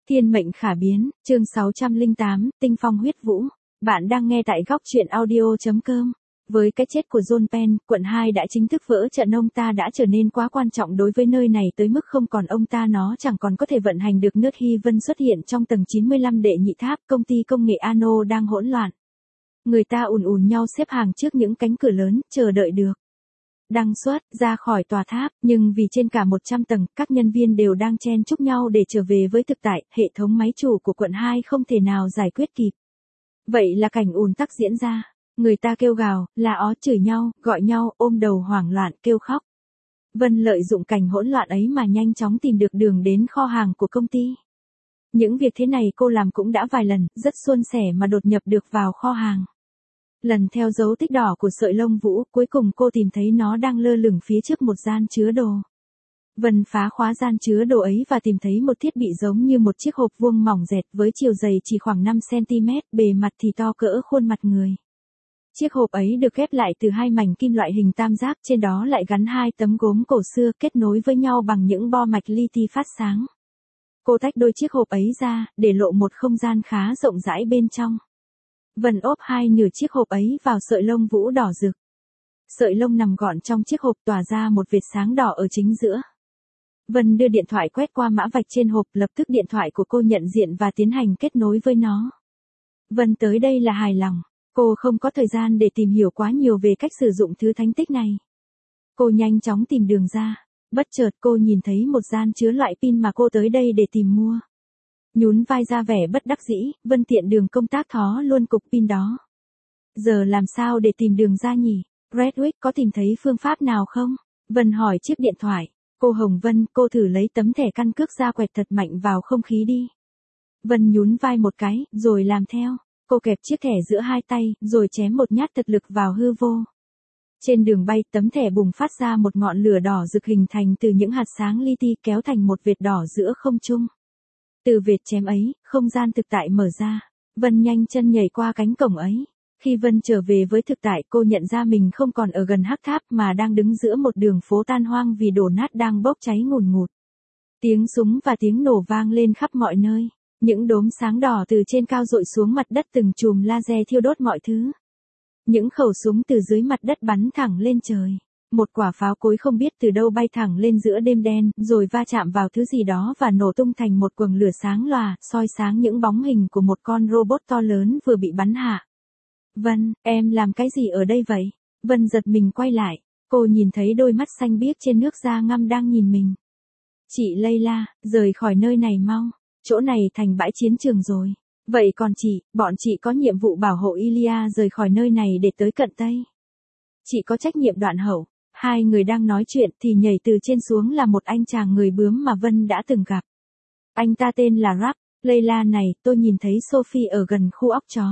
Thiên mệnh khả biến, chương 608, tinh phong huyết vũ. Bạn đang nghe tại góc truyện audio.com. Với cái chết của John Penn, quận 2 đã chính thức vỡ trận. Ông ta đã trở nên quá quan trọng đối với nơi này tới mức không còn ông ta nó chẳng còn có thể vận hành được. Nước Hy Vân xuất hiện trong tầng 95 đệ nhị tháp. Công ty công nghệ Ano đang hỗn loạn. Người ta ùn nhau xếp hàng trước những cánh cửa lớn, chờ đợi được đăng xuất ra khỏi tòa tháp, nhưng vì trên cả 100 tầng, các nhân viên đều đang chen chúc nhau để trở về với thực tại, hệ thống máy chủ của quận 2 không thể nào giải quyết kịp. Vậy là cảnh ùn tắc diễn ra. Người ta kêu gào, la ó, chửi nhau, gọi nhau, ôm đầu hoảng loạn, kêu khóc. Vân lợi dụng cảnh hỗn loạn ấy mà nhanh chóng tìm được đường đến kho hàng của công ty. Những việc thế này cô làm cũng đã vài lần, rất suôn sẻ mà đột nhập được vào kho hàng. Lần theo dấu tích đỏ của sợi lông vũ, cuối cùng cô tìm thấy nó đang lơ lửng phía trước một gian chứa đồ. Vân phá khóa gian chứa đồ ấy và tìm thấy một thiết bị giống như một chiếc hộp vuông mỏng dẹt với chiều dày chỉ khoảng 5 cm, bề mặt thì to cỡ khuôn mặt người. Chiếc hộp ấy được ghép lại từ hai mảnh kim loại hình tam giác, trên đó lại gắn hai tấm gốm cổ xưa kết nối với nhau bằng những bo mạch li ti phát sáng. Cô tách đôi chiếc hộp ấy ra, để lộ một không gian khá rộng rãi bên trong. Vân ốp hai nửa chiếc hộp ấy vào sợi lông vũ đỏ rực. Sợi lông nằm gọn trong chiếc hộp tỏa ra một vệt sáng đỏ ở chính giữa. Vân đưa điện thoại quét qua mã vạch trên hộp, lập tức điện thoại của cô nhận diện và tiến hành kết nối với nó. Vân tới đây là hài lòng. Cô không có thời gian để tìm hiểu quá nhiều về cách sử dụng thứ thánh tích này. Cô nhanh chóng tìm đường ra. Bất chợt cô nhìn thấy một gian chứa loại pin mà cô tới đây để tìm mua. Nhún vai ra vẻ bất đắc dĩ, Vân tiện đường công tác thó luôn cục pin đó. Giờ làm sao để tìm đường ra nhỉ? Redwick có tìm thấy phương pháp nào không? Vân hỏi chiếc điện thoại. Cô Hồng Vân, cô thử lấy tấm thẻ căn cước ra quẹt thật mạnh vào không khí đi. Vân nhún vai một cái, rồi làm theo. Cô kẹp chiếc thẻ giữa hai tay, rồi chém một nhát thật lực vào hư vô. Trên đường bay, tấm thẻ bùng phát ra một ngọn lửa đỏ rực hình thành từ những hạt sáng li ti kéo thành một vệt đỏ giữa không trung. Từ vệt chém ấy, không gian thực tại mở ra. Vân nhanh chân nhảy qua cánh cổng ấy. Khi Vân trở về với thực tại, cô nhận ra mình không còn ở gần hắc tháp mà đang đứng giữa một đường phố tan hoang vì đổ nát đang bốc cháy ngùn ngụt. Tiếng súng và tiếng nổ vang lên khắp mọi nơi. Những đốm sáng đỏ từ trên cao dội xuống mặt đất, từng chùm laser thiêu đốt mọi thứ. Những khẩu súng từ dưới mặt đất bắn thẳng lên trời. Một quả pháo cối không biết từ đâu bay thẳng lên giữa đêm đen, rồi va chạm vào thứ gì đó và nổ tung thành một quầng lửa sáng lòa, soi sáng những bóng hình của một con robot to lớn vừa bị bắn hạ. Vân, em làm cái gì ở đây vậy? Vân giật mình quay lại. Cô nhìn thấy đôi mắt xanh biếc trên nước da ngăm đang nhìn mình. Chị Layla, rời khỏi nơi này mau. Chỗ này thành bãi chiến trường rồi. Vậy còn chị, bọn chị có nhiệm vụ bảo hộ Ilya rời khỏi nơi này để tới cận Tây. Chị có trách nhiệm đoạn hậu. Hai người đang nói chuyện thì nhảy từ trên xuống là một anh chàng người bướm mà Vân đã từng gặp. Anh ta tên là Rap. Layla này, tôi nhìn thấy Sophie ở gần khu óc chó.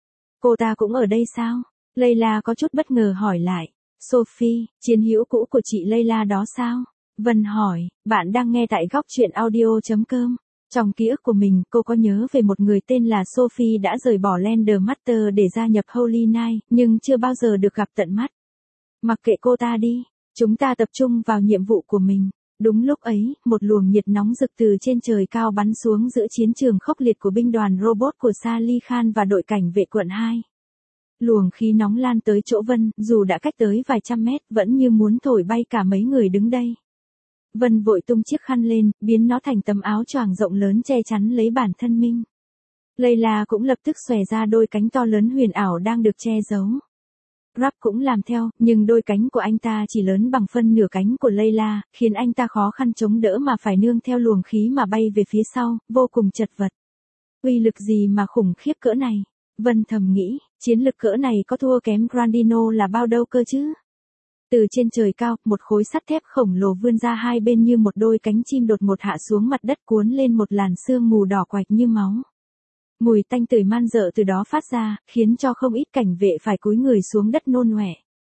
Cô ta cũng ở đây sao? Layla có chút bất ngờ hỏi lại. Sophie, chiến hữu cũ của chị Layla đó sao? Vân hỏi, bạn đang nghe tại góc truyện audio.com. Trong ký ức của mình, cô có nhớ về một người tên là Sophie đã rời bỏ Lander Master để gia nhập Holy Knight, nhưng chưa bao giờ được gặp tận mắt. Mặc kệ cô ta đi, chúng ta tập trung vào nhiệm vụ của mình. Đúng lúc ấy, một luồng nhiệt nóng rực từ trên trời cao bắn xuống giữa chiến trường khốc liệt của binh đoàn robot của Sally Khan và đội cảnh vệ quận 2. Luồng khí nóng lan tới chỗ Vân, dù đã cách tới vài trăm mét, vẫn như muốn thổi bay cả mấy người đứng đây. Vân vội tung chiếc khăn lên, biến nó thành tấm áo choàng rộng lớn che chắn lấy bản thân mình. Layla cũng lập tức xòe ra đôi cánh to lớn huyền ảo đang được che giấu. Rap cũng làm theo, nhưng đôi cánh của anh ta chỉ lớn bằng phân nửa cánh của Layla, khiến anh ta khó khăn chống đỡ mà phải nương theo luồng khí mà bay về phía sau, vô cùng chật vật. Uy lực gì mà khủng khiếp cỡ này? Vân thầm nghĩ, chiến lực cỡ này có thua kém Grandino là bao đâu cơ chứ? Từ trên trời cao, một khối sắt thép khổng lồ vươn ra hai bên như một đôi cánh chim đột ngột hạ xuống mặt đất, cuốn lên một làn sương mù đỏ quạch như máu. Mùi tanh tưởi man rợ từ đó phát ra, khiến cho không ít cảnh vệ phải cúi người xuống đất nôn ọe.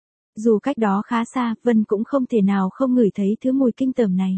Dù cách đó khá xa, Vân cũng không thể nào không ngửi thấy thứ mùi kinh tởm này.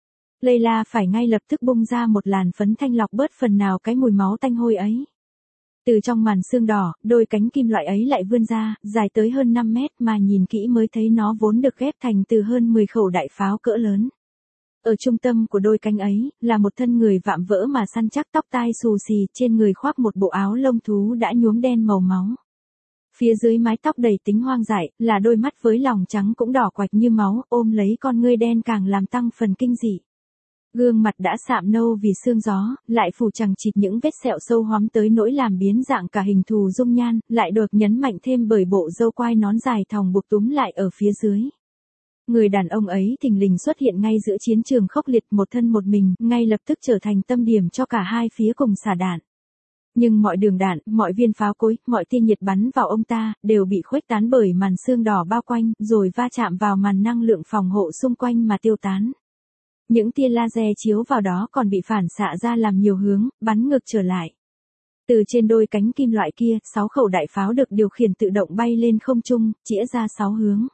Layla phải ngay lập tức bung ra một làn phấn thanh lọc bớt phần nào cái mùi máu tanh hôi ấy. Từ trong màn sương đỏ, đôi cánh kim loại ấy lại vươn ra, dài tới hơn 5 mét mà nhìn kỹ mới thấy nó vốn được ghép thành từ hơn 10 khẩu đại pháo cỡ lớn. Ở trung tâm của đôi cánh ấy, là một thân người vạm vỡ mà săn chắc, tóc tai xù xì, trên người khoác một bộ áo lông thú đã nhuốm đen màu máu. Phía dưới mái tóc đầy tính hoang dại, là đôi mắt với lòng trắng cũng đỏ quạch như máu, ôm lấy con ngươi đen càng làm tăng phần kinh dị. Gương mặt đã sạm nâu vì sương gió, lại phủ chằng chịt những vết sẹo sâu hoắm tới nỗi làm biến dạng cả hình thù dung nhan, lại được nhấn mạnh thêm bởi bộ râu quai nón dài thòng buộc túm lại ở phía dưới. Người đàn ông ấy thình lình xuất hiện ngay giữa chiến trường khốc liệt, một thân một mình, ngay lập tức trở thành tâm điểm cho cả hai phía cùng xả đạn. Nhưng mọi đường đạn, mọi viên pháo cối, mọi tia nhiệt bắn vào ông ta, đều bị khuếch tán bởi màn sương đỏ bao quanh, rồi va chạm vào màn năng lượng phòng hộ xung quanh mà tiêu tán. Những tia laser chiếu vào đó còn bị phản xạ ra làm nhiều hướng, bắn ngược trở lại. Từ trên đôi cánh kim loại kia, 6 khẩu đại pháo được điều khiển tự động bay lên không trung, chĩa ra 6 hướng.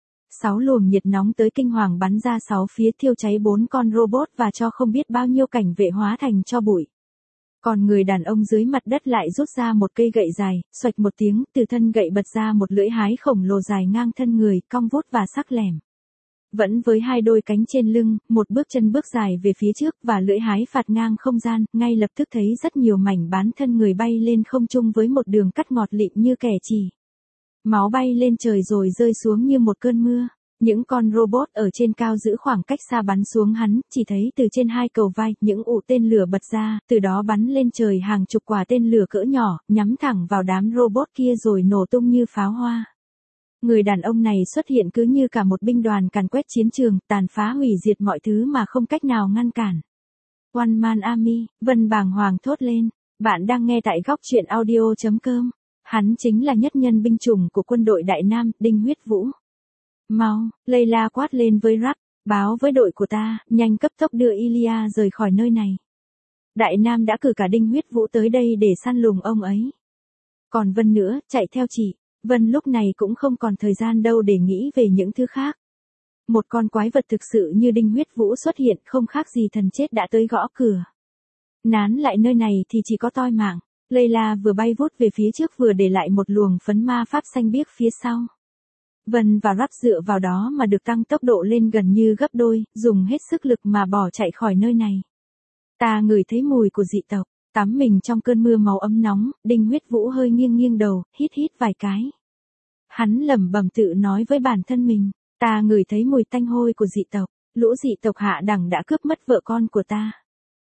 6 luồng nhiệt nóng tới kinh hoàng bắn ra 6 phía, thiêu cháy 4 con robot và cho không biết bao nhiêu cảnh vệ hóa thành tro bụi. Còn người đàn ông dưới mặt đất lại rút ra một cây gậy dài, xoạch một tiếng, từ thân gậy bật ra một lưỡi hái khổng lồ dài ngang thân người, cong vút và sắc lẻm. Vẫn với hai đôi cánh trên lưng, một bước chân bước dài về phía trước và lưỡi hái phạt ngang không gian, ngay lập tức thấy rất nhiều mảnh bán thân người bay lên không trung với một đường cắt ngọt lịm như kẻ chỉ. Máu bay lên trời rồi rơi xuống như một cơn mưa. Những con robot ở trên cao giữ khoảng cách xa bắn xuống hắn, chỉ thấy từ trên hai cầu vai, những ụ tên lửa bật ra, từ đó bắn lên trời hàng chục quả tên lửa cỡ nhỏ, nhắm thẳng vào đám robot kia rồi nổ tung như pháo hoa. Người đàn ông này xuất hiện cứ như cả một binh đoàn càn quét chiến trường, tàn phá hủy diệt mọi thứ mà không cách nào ngăn cản. One Man Army, Vân bàng hoàng thốt lên. Bạn đang nghe tại góc truyện audio.com. Hắn chính là nhất nhân binh chủng của quân đội Đại Nam, Đinh Huyết Vũ. Mau, Layla quát lên với Rack, báo với đội của ta, nhanh cấp tốc đưa Ilya rời khỏi nơi này. Đại Nam đã cử cả Đinh Huyết Vũ tới đây để săn lùng ông ấy. Còn Vân nữa, chạy theo chị. Vân lúc này cũng không còn thời gian đâu để nghĩ về những thứ khác. Một con quái vật thực sự như Đinh Huyết Vũ xuất hiện, không khác gì thần chết đã tới gõ cửa. Nán lại nơi này thì chỉ có toi mạng. Layla vừa bay vút về phía trước vừa để lại một luồng phấn ma pháp xanh biếc phía sau. Vân và Rapp dựa vào đó mà được tăng tốc độ lên gần như gấp đôi, dùng hết sức lực mà bỏ chạy khỏi nơi này. Ta ngửi thấy mùi của dị tộc, tắm mình trong cơn mưa máu ấm nóng, Đinh Huyết Vũ hơi nghiêng nghiêng đầu, hít vài cái. Hắn lẩm bẩm tự nói với bản thân mình, ta ngửi thấy mùi tanh hôi của dị tộc, lũ dị tộc hạ đẳng đã cướp mất vợ con của ta.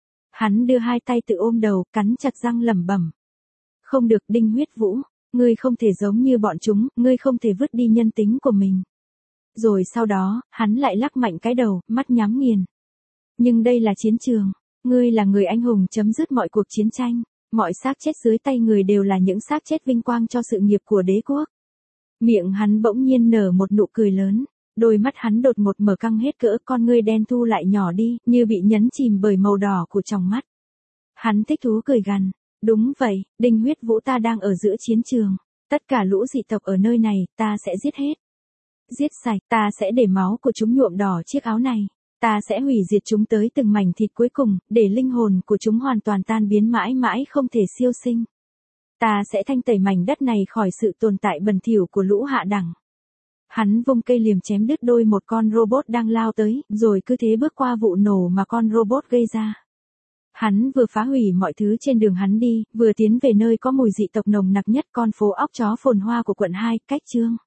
Hắn đưa hai tay tự ôm đầu, cắn chặt răng lẩm bẩm. Không được Đinh Huyết Vũ, ngươi không thể giống như bọn chúng, ngươi không thể vứt đi nhân tính của mình. Rồi sau đó, hắn lại lắc mạnh cái đầu, mắt nhắm nghiền. Nhưng đây là chiến trường, ngươi là người anh hùng chấm dứt mọi cuộc chiến tranh, mọi xác chết dưới tay người đều là những xác chết vinh quang cho sự nghiệp của đế quốc. Miệng hắn bỗng nhiên nở một nụ cười lớn, đôi mắt hắn đột ngột mở căng hết cỡ, con ngươi đen thu lại nhỏ đi, như bị nhấn chìm bởi màu đỏ của tròng mắt. Hắn thích thú cười gằn. Đúng vậy, Đinh Huyết Vũ, ta đang ở giữa chiến trường. Tất cả lũ dị tộc ở nơi này, ta sẽ giết hết. Giết sạch, ta sẽ để máu của chúng nhuộm đỏ chiếc áo này. Ta sẽ hủy diệt chúng tới từng mảnh thịt cuối cùng, để linh hồn của chúng hoàn toàn tan biến mãi mãi không thể siêu sinh. Ta sẽ thanh tẩy mảnh đất này khỏi sự tồn tại bẩn thỉu của lũ hạ đẳng. Hắn vung cây liềm chém đứt đôi một con robot đang lao tới, rồi cứ thế bước qua vụ nổ mà con robot gây ra. Hắn vừa phá hủy mọi thứ trên đường hắn đi, vừa tiến về nơi có mùi dị tộc nồng nặc nhất, con phố óc chó phồn hoa của quận 2, Cách Chương.